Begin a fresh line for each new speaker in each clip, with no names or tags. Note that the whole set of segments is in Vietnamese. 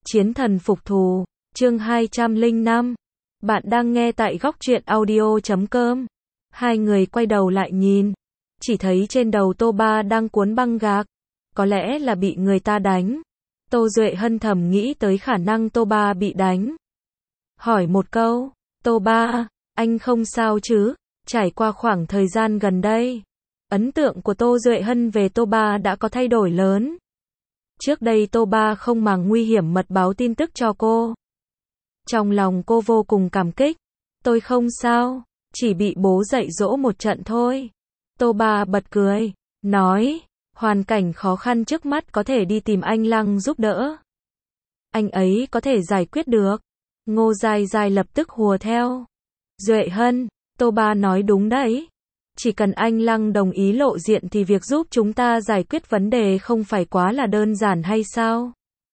Chiến thần phục thù, chương 205. Bạn đang nghe tại góc truyện audio.com. Hai người quay đầu lại nhìn, chỉ thấy trên đầu Tô Ba đang cuốn băng gạc, có lẽ là bị người ta đánh. Tô Duệ Hân thầm nghĩ tới khả năng Tô Ba bị đánh. Hỏi một câu, Tô Ba, anh không sao chứ? Trải qua khoảng thời gian gần đây, ấn tượng của Tô Duệ Hân về Tô Ba đã có thay đổi lớn. Trước đây Tô Ba không màng nguy hiểm mật báo tin tức cho cô. Trong lòng cô vô cùng cảm kích. Tôi không sao, chỉ bị bố dạy dỗ một trận thôi. Tô Ba bật cười, nói, hoàn cảnh khó khăn trước mắt có thể đi tìm anh Lăng giúp đỡ. Anh ấy có thể giải quyết được. Ngô Giai Giai lập tức hùa theo. Duệ Hân, Tô Ba nói đúng đấy. Chỉ cần anh Lăng đồng ý lộ diện thì việc giúp chúng ta giải quyết vấn đề không phải quá là đơn giản hay sao?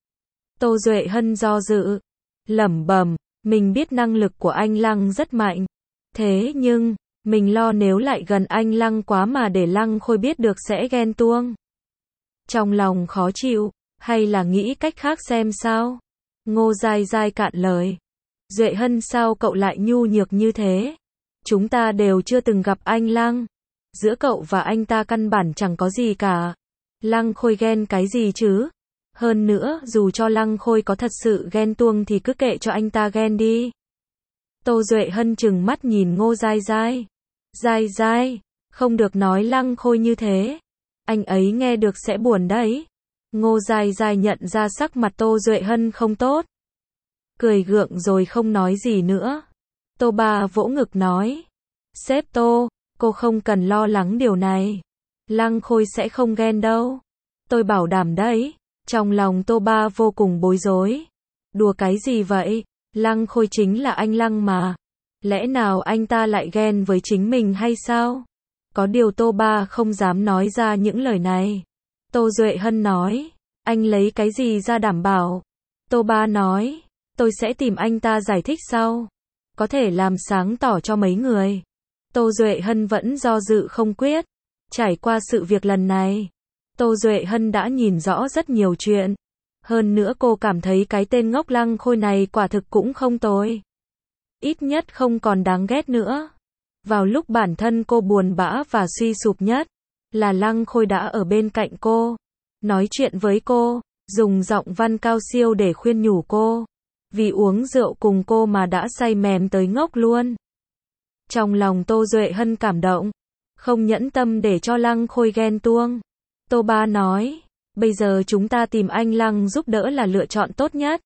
Tô Duệ Hân do dự, lẩm bẩm, mình biết năng lực của anh Lăng rất mạnh. Thế nhưng, mình lo nếu lại gần anh Lăng quá mà để Lăng Khôi biết được sẽ ghen tuông. Trong lòng khó chịu, hay là nghĩ cách khác xem sao? Ngô Giai Giai cạn lời. Duệ Hân sao cậu lại nhu nhược như thế? Chúng ta đều chưa từng gặp anh Lăng. Giữa cậu và anh ta căn bản chẳng có gì cả. Lăng Khôi ghen cái gì chứ? Hơn nữa, dù cho Lăng Khôi có thật sự ghen tuông thì cứ kệ cho anh ta ghen đi. Tô Duệ Hân trừng mắt nhìn Ngô Giai Giai. Giai Giai, không được nói Lăng Khôi như thế. Anh ấy nghe được sẽ buồn đấy. Ngô Giai Giai nhận ra sắc mặt Tô Duệ Hân không tốt. Cười gượng rồi không nói gì nữa. Tô Ba vỗ ngực nói. Sếp Tô, cô không cần lo lắng điều này. Lăng Khôi sẽ không ghen đâu. Tôi bảo đảm đấy. Trong lòng Tô Ba vô cùng bối rối. Đùa cái gì vậy? Lăng Khôi chính là anh Lăng mà. Lẽ nào anh ta lại ghen với chính mình hay sao? Có điều Tô Ba không dám nói ra những lời này. Tô Duệ Hân nói. Anh lấy cái gì ra đảm bảo? Tô Ba nói. Tôi sẽ tìm anh ta giải thích sau. Có thể làm sáng tỏ cho mấy người. Tô Duệ Hân vẫn do dự không quyết. Trải qua sự việc lần này, Tô Duệ Hân đã nhìn rõ rất nhiều chuyện. Hơn nữa cô cảm thấy cái tên ngốc Lăng Khôi này quả thực cũng không tồi. Ít nhất không còn đáng ghét nữa. Vào lúc bản thân cô buồn bã và suy sụp nhất, là Lăng Khôi đã ở bên cạnh cô, nói chuyện với cô, dùng giọng văn cao siêu để khuyên nhủ cô. Vì uống rượu cùng cô mà đã say mềm tới ngốc luôn. Trong lòng Tô Duệ Hân cảm động, không nhẫn tâm để cho Lăng Khôi ghen tuông. Tô Ba nói, bây giờ chúng ta tìm anh Lăng giúp đỡ là lựa chọn tốt nhất.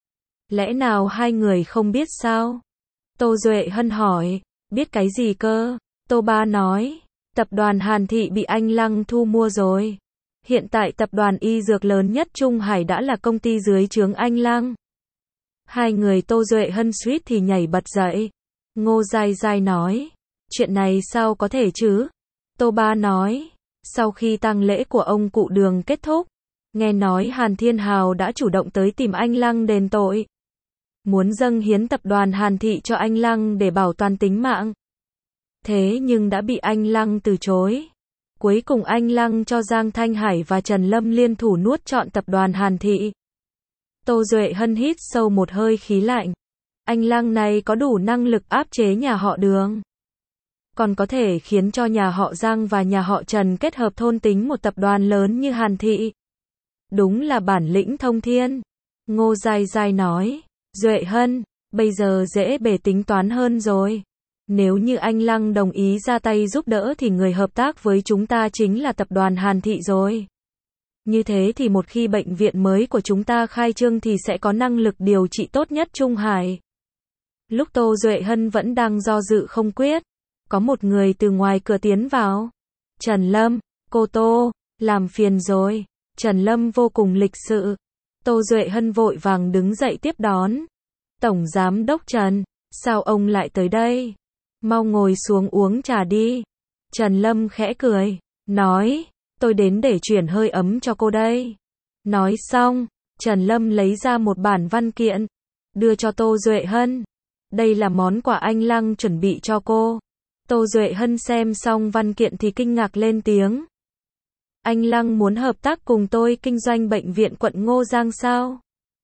Lẽ nào hai người không biết sao? Tô Duệ Hân hỏi, biết cái gì cơ? Tô Ba nói, tập đoàn Hàn Thị bị anh Lăng thu mua rồi. Hiện tại tập đoàn y dược lớn nhất Trung Hải đã là công ty dưới trướng anh Lăng. Hai người Tô Duệ Hân suýt thì nhảy bật dậy. Ngô Giai Giai nói, chuyện này sao có thể chứ? Tô Ba nói, sau khi tang lễ của ông cụ Đường kết thúc, nghe nói Hàn Thiên Hào đã chủ động tới tìm anh Lăng đền tội. Muốn dâng hiến tập đoàn Hàn Thị cho anh Lăng để bảo toàn tính mạng. Thế nhưng đã bị anh Lăng từ chối. Cuối cùng anh Lăng cho Giang Thanh Hải và Trần Lâm liên thủ nuốt trọn tập đoàn Hàn Thị. Tô Duệ Hân hít sâu một hơi khí lạnh. Anh Lăng này có đủ năng lực áp chế nhà họ Đường. Còn có thể khiến cho nhà họ Giang và nhà họ Trần kết hợp thôn tính một tập đoàn lớn như Hàn Thị. Đúng là bản lĩnh thông thiên. Ngô Giai Giai nói, Duệ Hân, bây giờ dễ bề tính toán hơn rồi. Nếu như anh Lăng đồng ý ra tay giúp đỡ thì người hợp tác với chúng ta chính là tập đoàn Hàn Thị rồi. Như thế thì một khi bệnh viện mới của chúng ta khai trương thì sẽ có năng lực điều trị tốt nhất Trung Hải. Lúc Tô Duệ Hân vẫn đang do dự không quyết, có một người từ ngoài cửa tiến vào. Trần Lâm, cô Tô, làm phiền rồi. Trần Lâm vô cùng lịch sự. Tô Duệ Hân vội vàng đứng dậy tiếp đón. Tổng Giám đốc Trần, sao ông lại tới đây? Mau ngồi xuống uống trà đi. Trần Lâm khẽ cười, nói, tôi đến để chuyển hơi ấm cho cô đây. Nói xong, Trần Lâm lấy ra một bản văn kiện, đưa cho Tô Duệ Hân. Đây là món quà anh Lăng chuẩn bị cho cô. Tô Duệ Hân xem xong văn kiện thì kinh ngạc lên tiếng. Anh Lăng muốn hợp tác cùng tôi kinh doanh bệnh viện quận Ngô Giang sao?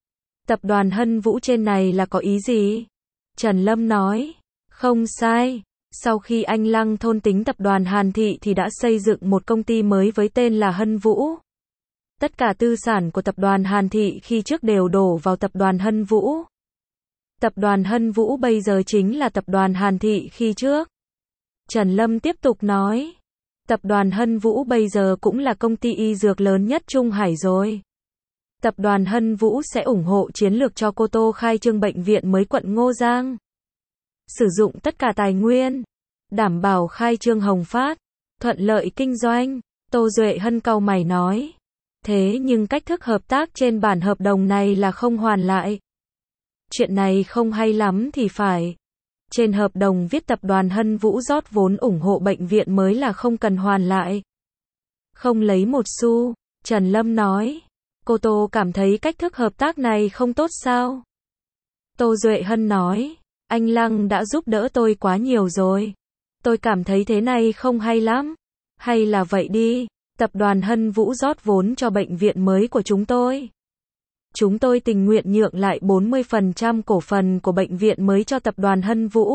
Tập đoàn Hân Vũ trên này là có ý gì? Trần Lâm nói. Không sai. Sau khi anh Lăng thôn tính tập đoàn Hàn Thị thì đã xây dựng một công ty mới với tên là Hân Vũ. Tất cả tư sản của tập đoàn Hàn Thị khi trước đều đổ vào tập đoàn Hân Vũ. Tập đoàn Hân Vũ bây giờ chính là tập đoàn Hàn Thị khi trước. Trần Lâm tiếp tục nói. Tập đoàn Hân Vũ bây giờ cũng là công ty y dược lớn nhất Trung Hải rồi. Tập đoàn Hân Vũ sẽ ủng hộ chiến lược cho Cô Tô khai trương bệnh viện mới quận Ngô Giang. Sử dụng tất cả tài nguyên, đảm bảo khai trương hồng phát, thuận lợi kinh doanh. Tô Duệ Hân cau mày nói. Thế nhưng cách thức hợp tác trên bản hợp đồng này là không hoàn lại. Chuyện này không hay lắm thì phải. Trên hợp đồng viết tập đoàn Hân Vũ rót vốn ủng hộ bệnh viện mới là không cần hoàn lại. Không lấy một xu, Trần Lâm nói. Cô Tô cảm thấy cách thức hợp tác này không tốt sao? Tô Duệ Hân nói. Anh Lăng đã giúp đỡ tôi quá nhiều rồi. Tôi cảm thấy thế này không hay lắm. Hay là vậy đi, tập đoàn Hân Vũ rót vốn cho bệnh viện mới của chúng tôi. Chúng tôi tình nguyện nhượng lại 40% cổ phần của bệnh viện mới cho tập đoàn Hân Vũ.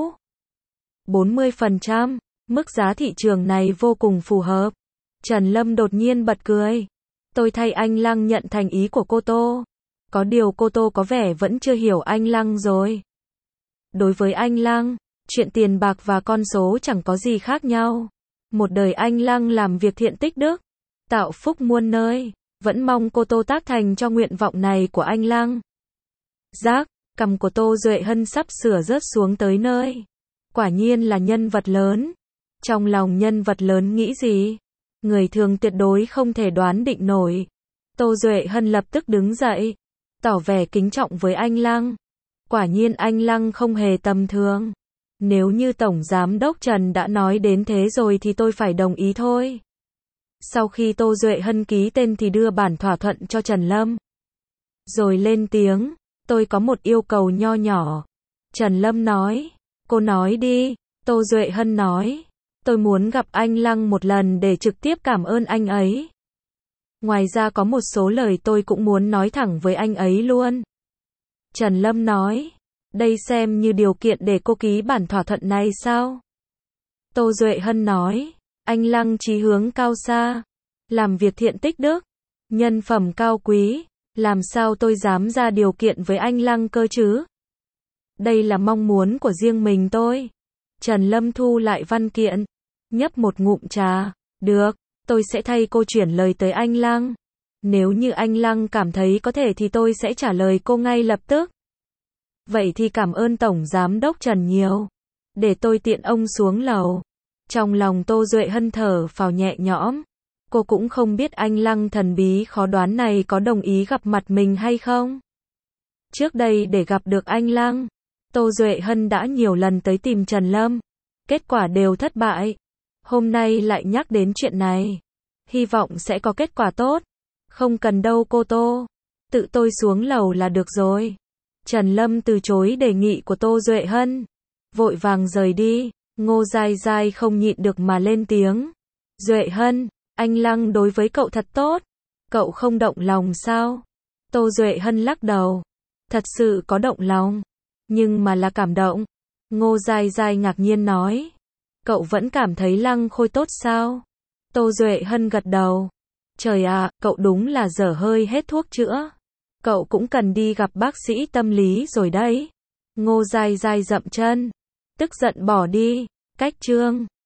40%, mức giá thị trường này vô cùng phù hợp. Trần Lâm đột nhiên bật cười. Tôi thay anh Lăng nhận thành ý của cô Tô. Có điều cô Tô có vẻ vẫn chưa hiểu anh Lăng rồi. Đối với anh Lăng, chuyện tiền bạc và con số chẳng có gì khác nhau. Một đời anh Lăng làm việc thiện tích đức, tạo phúc muôn nơi. Vẫn mong cô Tô tác thành cho nguyện vọng này của anh Lăng. Giác, cằm của Tô Duệ Hân sắp sửa rớt xuống tới nơi. Quả nhiên là nhân vật lớn. Trong lòng nhân vật lớn nghĩ gì? Người thường tuyệt đối không thể đoán định nổi. Tô Duệ Hân lập tức đứng dậy, tỏ vẻ kính trọng với anh Lăng. Quả nhiên anh Lăng không hề tầm thường. Nếu như Tổng Giám đốc Trần đã nói đến thế rồi thì tôi phải đồng ý thôi. Sau khi Tô Duệ Hân ký tên thì đưa bản thỏa thuận cho Trần Lâm. Rồi lên tiếng, tôi có một yêu cầu nho nhỏ. Trần Lâm nói, cô nói đi. Tô Duệ Hân nói, tôi muốn gặp anh Lăng một lần để trực tiếp cảm ơn anh ấy. Ngoài ra có một số lời tôi cũng muốn nói thẳng với anh ấy luôn. Trần Lâm nói, đây xem như điều kiện để cô ký bản thỏa thuận này sao? Tô Duệ Hân nói, anh Lăng chí hướng cao xa, làm việc thiện tích đức, nhân phẩm cao quý, làm sao tôi dám ra điều kiện với anh Lăng cơ chứ? Đây là mong muốn của riêng mình tôi. Trần Lâm thu lại văn kiện, nhấp một ngụm trà, được, tôi sẽ thay cô chuyển lời tới anh Lăng. Nếu như anh Lăng cảm thấy có thể thì tôi sẽ trả lời cô ngay lập tức. Vậy thì cảm ơn Tổng Giám đốc Trần nhiều. Để tôi tiện ông xuống lầu. Trong lòng Tô Duệ Hân thở phào nhẹ nhõm. Cô cũng không biết anh Lăng thần bí khó đoán này có đồng ý gặp mặt mình hay không. Trước đây để gặp được anh Lăng, Tô Duệ Hân đã nhiều lần tới tìm Trần Lâm. Kết quả đều thất bại. Hôm nay lại nhắc đến chuyện này. Hy vọng sẽ có kết quả tốt. Không cần đâu cô Tô. Tự tôi xuống lầu là được rồi. Trần Lâm từ chối đề nghị của Tô Duệ Hân. Vội vàng rời đi. Ngô Giai Giai không nhịn được mà lên tiếng. Duệ Hân, anh Lăng đối với cậu thật tốt. Cậu không động lòng sao? Tô Duệ Hân lắc đầu. Thật sự có động lòng. Nhưng mà là cảm động. Ngô Giai Giai ngạc nhiên nói. Cậu vẫn cảm thấy Lăng Khôi tốt sao? Tô Duệ Hân gật đầu. Trời ạ, cậu đúng là dở hơi hết thuốc chữa. Cậu cũng cần đi gặp bác sĩ tâm lý rồi đấy. Ngô Giai Giai dậm chân. Tức giận bỏ đi. Cách chương